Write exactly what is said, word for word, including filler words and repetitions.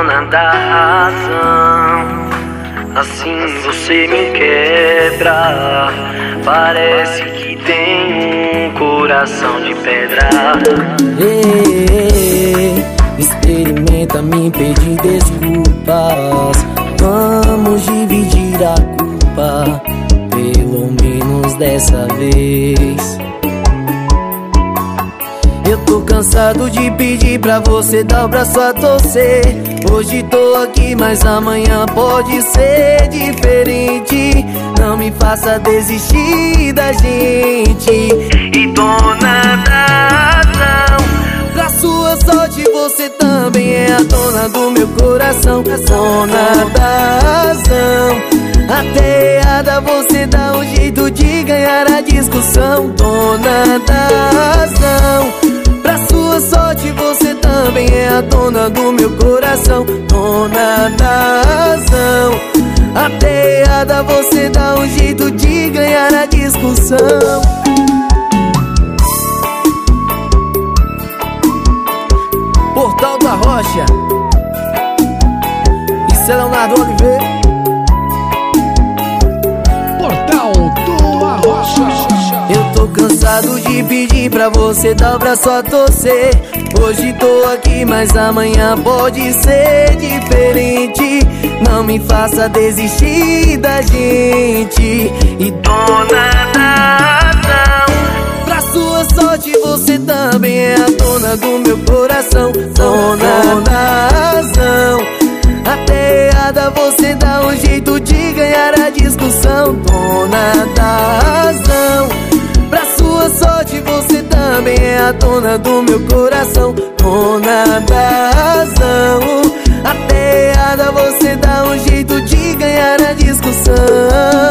dona da razão. Assim você me quebra, parece que tem um coração de pedra. Ei, ei, ei, experimenta me pedir desculpas. Vamos dividir a culpa, pelo menos dessa vez. Eu tô cansado de pedir pra você dar o braço a torcer. Hoje tô aqui, mas amanhã pode ser diferente. Não me faça desistir da gente. E dona da razão, pra sua sorte você também é a dona do meu coração. Dona da razão, até errada você dá um jeito de ganhar a discussão. Dona da razão, pra sua sorte você também é a dona do meu coração. Dona da razão, até errada você dá um jeito de ganhar a discussão. Portal da Rocha, isso é Leonardo Oliveira. Portal do Arrocha. Eu tô cansado de pedir pra você dar o braço a torcer. Hoje tô aqui, mas amanhã pode ser diferente. Não me faça desistir da gente. E dona da razão, pra sua sorte você também é a dona do meu coração. Dona da razão, até errada você dá um jeito de ganhar a discussão. Dona da razão, pra sua sorte você também é a dona do meu coração. Dona da razão, até errada você dá um jeito de ganhar a discussão.